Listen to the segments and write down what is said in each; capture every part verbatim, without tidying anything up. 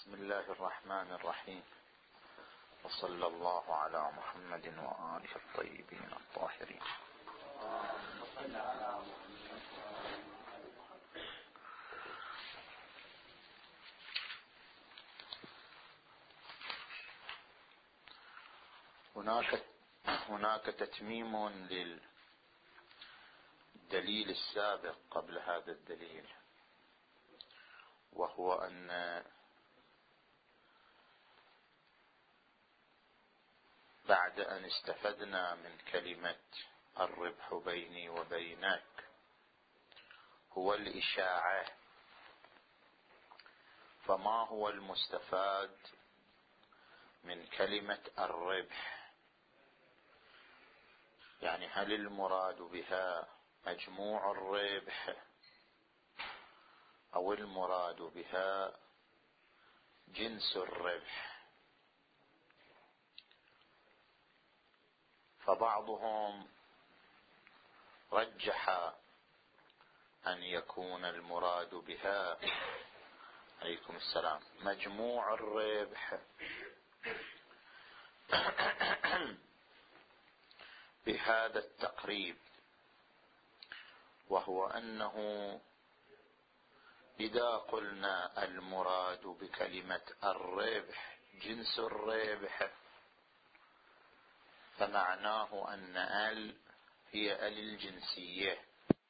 بسم الله الرحمن الرحيم، وصلى الله على محمد وآله الطيبين الطاهرين. هناك هناك تتميم للدليل السابق قبل هذا الدليل، وهو أن بعد أن استفدنا من كلمة الربح بيني وبينك هو الإشاعة، فما هو المستفاد من كلمة الربح؟ يعني هل المراد بها مجموع الربح أو المراد بها جنس الربح؟ فبعضهم رجح أن يكون المراد بها عليكم السلام مجموع الربح بهذا التقريب، وهو أنه إذا قلنا المراد بكلمة الربح جنس الربح فمعناه أن ال هي ال الجنسية،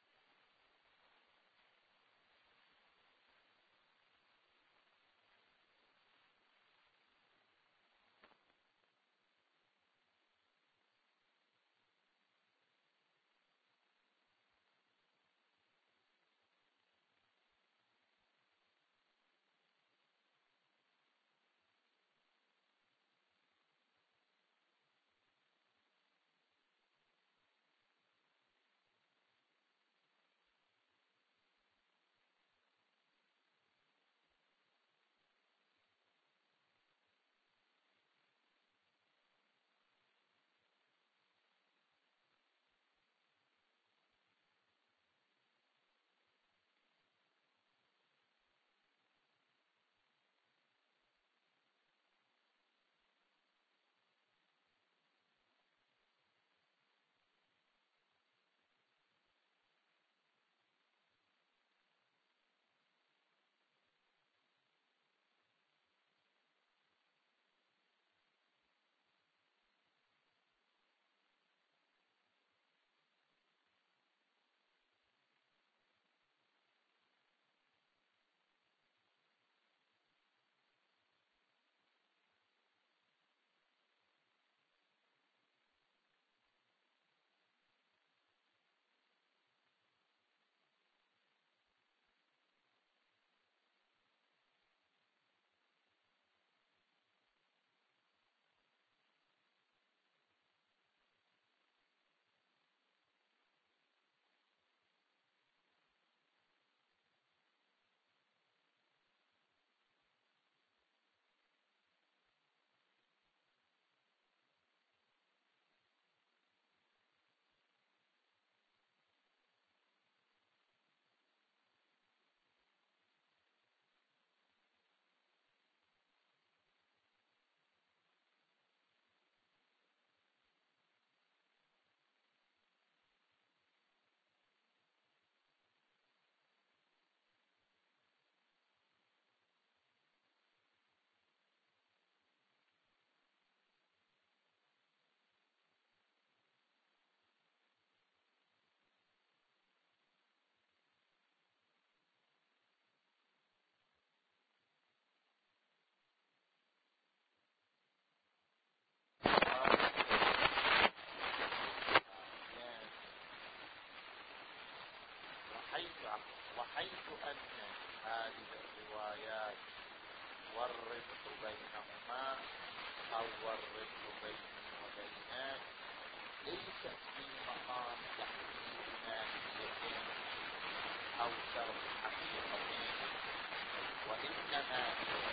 وحيث أن هذه الروايات والربح بينهما أو الربح بيني وبينك ليست في مقام تحديد ماهية أو شرط حقيقة، وإنما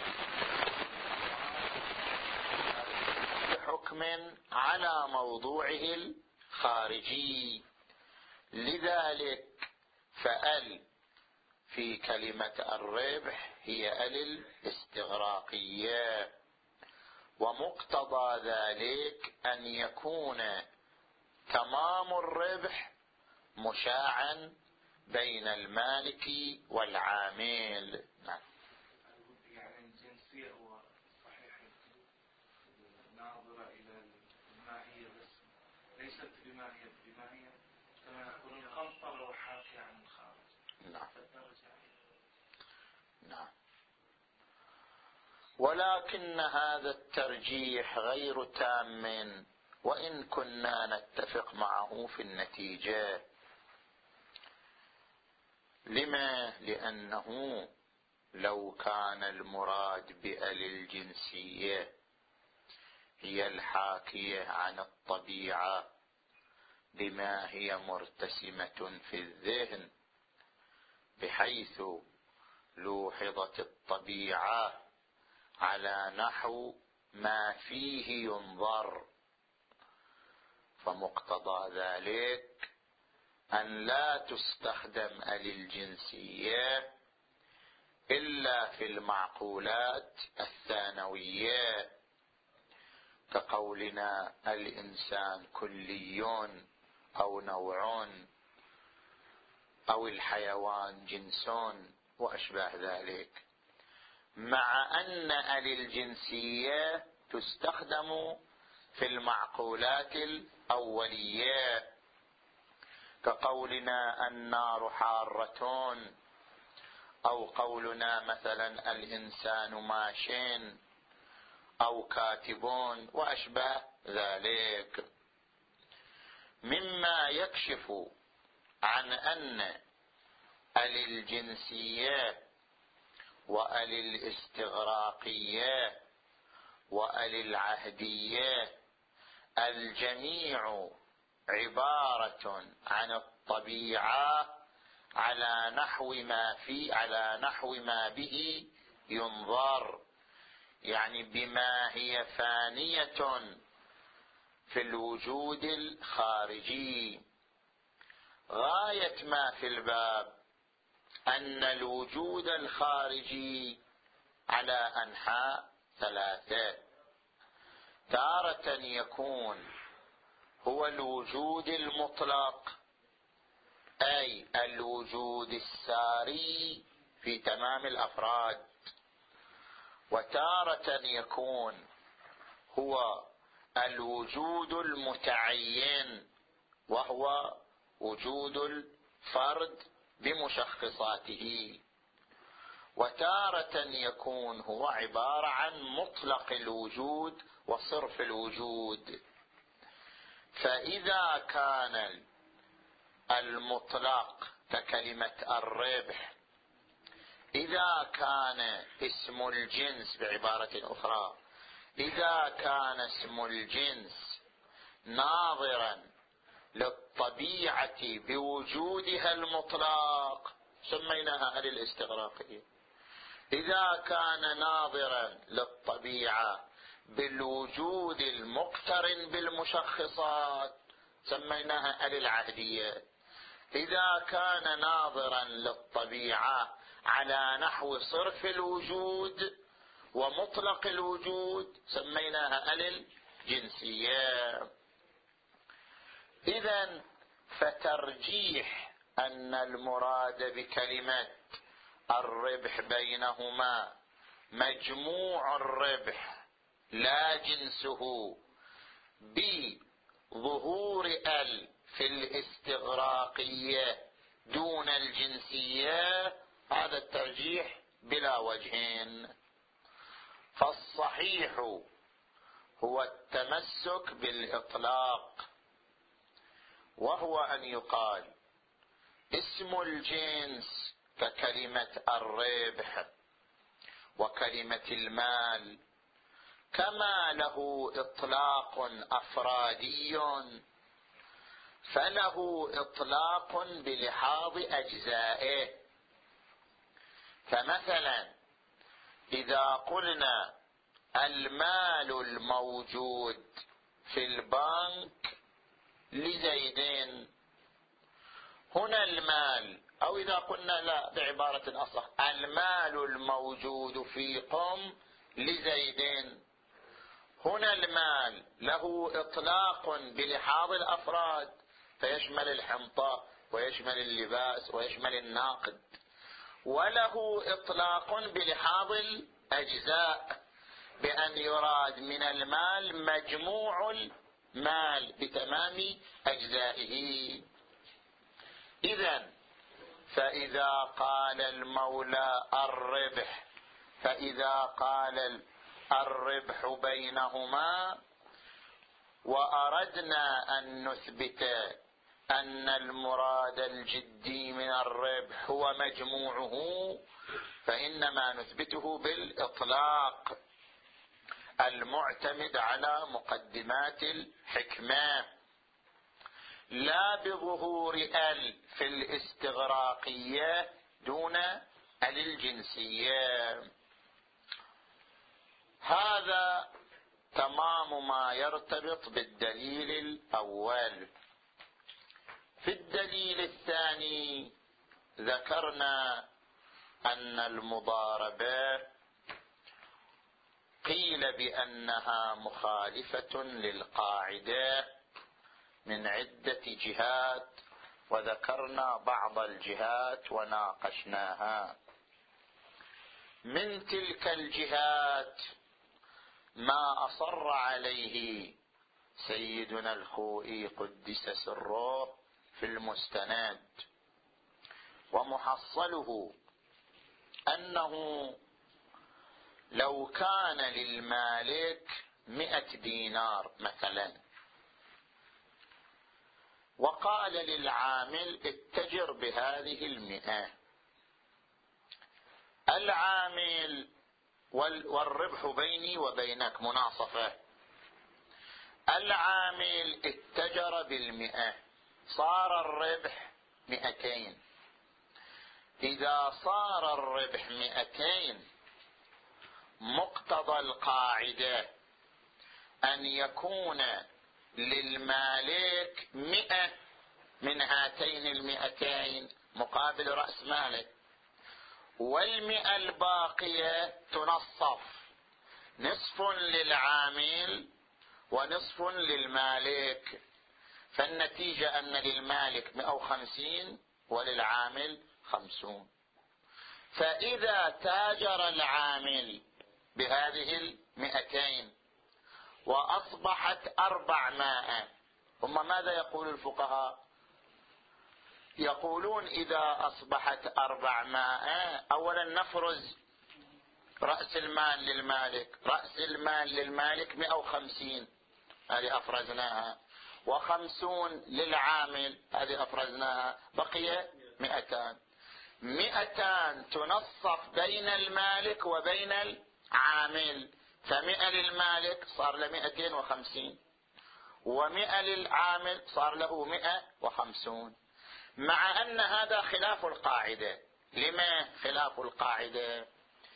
بحكم على موضوعه الخارجي. لذلك فأل في كلمة الربح هي ال الاستغراقية، ومقتضى ذلك أن يكون تمام الربح مشاعا بين المالك والعامل. نعم. يعني الجنسية هو صحيح ناظرة إلى الماهية بس ليست بماهية بماهية كما يقول القنطرة وحاكي عن الخارج. نعم. فالدرجة. نعم. ولكن هذا الترجيح غير تام وإن كنا نتفق معه في النتيجة. لما؟ لأنه لو كان المراد بأل الجنسية هي الحاكية عن الطبيعة بما هي مرتسمة في الذهن، بحيث لوحظت الطبيعة على نحو ما فيه ينظر، فمقتضى ذلك أن لا تستخدم آل الجنسية إلا في المعقولات الثانوية، كقولنا الإنسان كلي أو نوع أو الحيوان جنس وأشباه ذلك، مع أن آل الجنسية تستخدم في المعقولات الأولية، كقولنا النار حارة، أو قولنا مثلا الإنسان ماشٍ أو كاتب وأشباه ذلك، مما يكشف عن أن آل الجنسية وآل الاستغراقية وآل العهدية الجميع عبارة عن الطبيعة على نحو ما في على نحو ما به ينظر، يعني بما هي فانية في الوجود الخارجي. غاية ما في الباب أن الوجود الخارجي على أنحاء ثلاثة: تارة يكون هو الوجود المطلق، أي الوجود الساري في تمام الأفراد، وتارة يكون هو الوجود المتعين، وهو وجود الفرد بمشخصاته، وتارة يكون هو عبارة عن مطلق الوجود وصرف الوجود. فإذا كان المطلق ككلمة الربح، إذا كان اسم الجنس بعبارة أخرى، إذا كان اسم الجنس ناظرا للطبيعة بوجودها المطلق سميناها آل الاستغراقية، إذا كان ناظرا للطبيعة بالوجود المقترن بالمشخصات سميناها آل العهدية، إذا كان ناظرا للطبيعة على نحو صرف الوجود ومطلق الوجود سميناها آل الجنسية. إذن فترجيح أن المراد بكلمة الربح بينهما مجموع الربح لا جنسه بظهور ال في الاستغراقية دون الجنسية، هذا الترجيح بلا وجهين. فالصحيح هو التمسك بالإطلاق، وهو أن يقال اسم الجنس ككلمة الربح وكلمة المال كما له إطلاق أفرادي فله إطلاق بلحاظ أجزائه. فمثلا إذا قلنا المال الموجود في البنك لزيدين، هنا المال أو إذا قلنا لا بعبارة أصح، المال الموجود في قم لزيد. هنا المال له إطلاق بلحاظ الأفراد، فيشمل الحنطة ويشمل اللباس ويشمل الناقد، وله إطلاق بلحاظ الأجزاء، بأن يراد من المال مجموع المال بتمام أجزائه. إذن فإذا قال المولى الربح، فإذا قال الربح بينهما وأردنا أن نثبت أن المراد الجدي من الربح هو مجموعه، فإنما نثبته بالإطلاق المعتمد على مقدمات الحكمة، لا بظهور ال في الاستغراقية دون ال الجنسية. هذا تمام ما يرتبط بالدليل الأول. في الدليل الثاني ذكرنا أن المضاربة قيل بأنها مخالفة للقاعدة من عدة جهات، وذكرنا بعض الجهات وناقشناها. من تلك الجهات ما أصر عليه سيدنا الخوئي قدس سره في المستند، ومحصله أنه لو كان للمالك مئة دينار مثلا، وقال للعامل اتجر بهذه المئة، العامل والربح بيني وبينك مناصفة، العامل اتجر بالمئة، صار الربح مئتين. إذا صار الربح مئتين مقتضى القاعدة أن يكون للمالك مئة من هاتين المئتين مقابل رأس ماله، والمئة الباقية تنصف، نصف للعامل ونصف للمالك، فالنتيجة أن للمالك مئة وخمسين وللعامل خمسون. فإذا تاجر العامل بهذه المئتين وأصبحت أربعمائة، ثم ماذا يقول الفقهاء؟ يقولون إذا أصبحت أربعمائة أولا نفرز رأس المال للمالك، رأس المال للمالك مئة وخمسين، هذه أفرزناها، وخمسون للعامل، هذه أفرزناها، بقي مئتان. مئتان تنصف بين المالك وبين العامل، فمئة للمالك صار له مئتين وخمسين، ومئة للعامل صار له مئة وخمسون، مع أن هذا خلاف القاعدة. لما خلاف القاعدة؟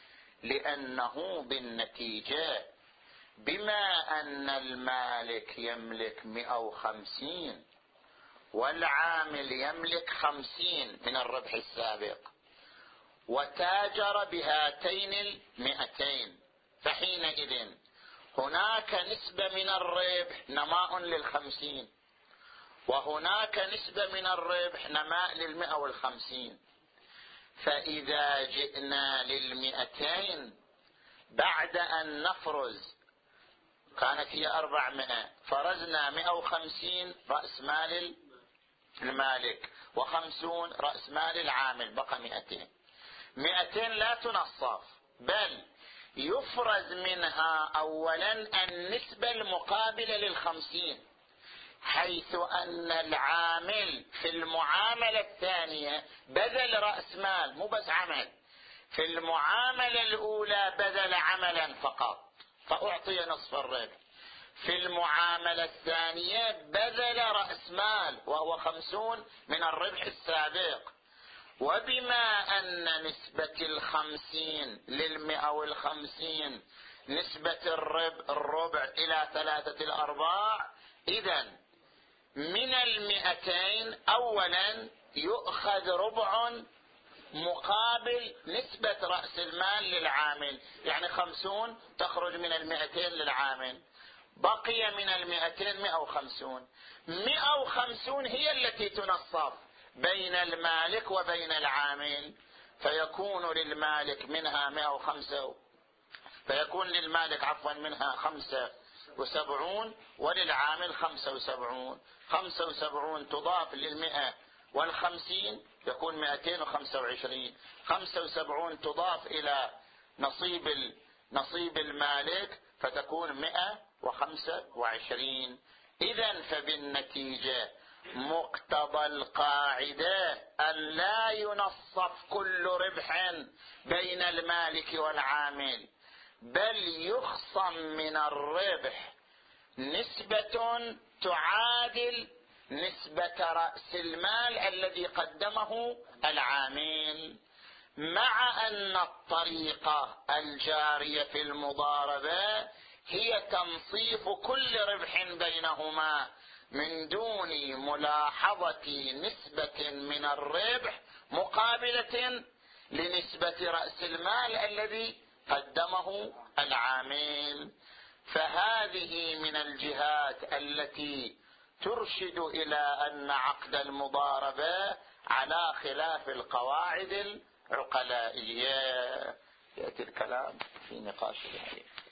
لأنه بالنتيجة بما أن المالك يملك مئة وخمسين والعامل يملك خمسين من الربح السابق، وتاجر بهاتين المئتين، فحينئذ هناك نسبة من الربح نماء للخمسين، وهناك نسبة من الربح نماء للمئة والخمسين. فإذا جئنا للمئتين بعد أن نفرز، كانت هي أربعمائة، فرزنا مئة وخمسين رأس مال المالك وخمسون رأس مال العامل، بقى مئتين. مئتين لا تنصف، بل يفرز منها أولا النسبة المقابلة للخمسين، حيث أن العامل في المعاملة الثانية بذل رأس مال، مو بس عمل. في المعاملة الأولى بذل عملا فقط فأعطي نصف الربح، في المعاملة الثانية بذل رأس مال وهو خمسون من الربح السابق. وبما أن نسبة الخمسين للمئة والخمسين نسبة الربع, الربع إلى ثلاثة الأرباع، إذن من المئتين أولا يؤخذ ربع مقابل نسبة رأس المال للعامل، يعني خمسون تخرج من المئتين للعامل، بقي من المئتين مئة وخمسون. مئة وخمسون هي التي تنصف بين المالك وبين العامل، فيكون للمالك منها مئة وخمسة، فيكون للمالك عفوا منها خمسة وسبعون وللعامل خمسة وسبعون. خمسة وسبعون تضاف للمئة والخمسين يكون مئتين وخمسة وعشرين. خمسة وسبعون تضاف إلى نصيب نصيب المالك فتكون مئة وخمسة وعشرين. إذن فبالنتيجة مقتضى القاعدة أن لا ينصف كل ربح بين المالك والعامل، بل يخصم من الربح نسبة تعادل نسبة رأس المال الذي قدمه العامل، مع أن الطريقة الجارية في المضاربة هي تنصيف كل ربح بينهما من دون ملاحظة نسبة من الربح مقابلة لنسبة رأس المال الذي قدمه العامل. فهذه من الجهات التي ترشد إلى أن عقد المضاربة على خلاف القواعد العقلائية. يأتي الكلام في نقاش الحديث.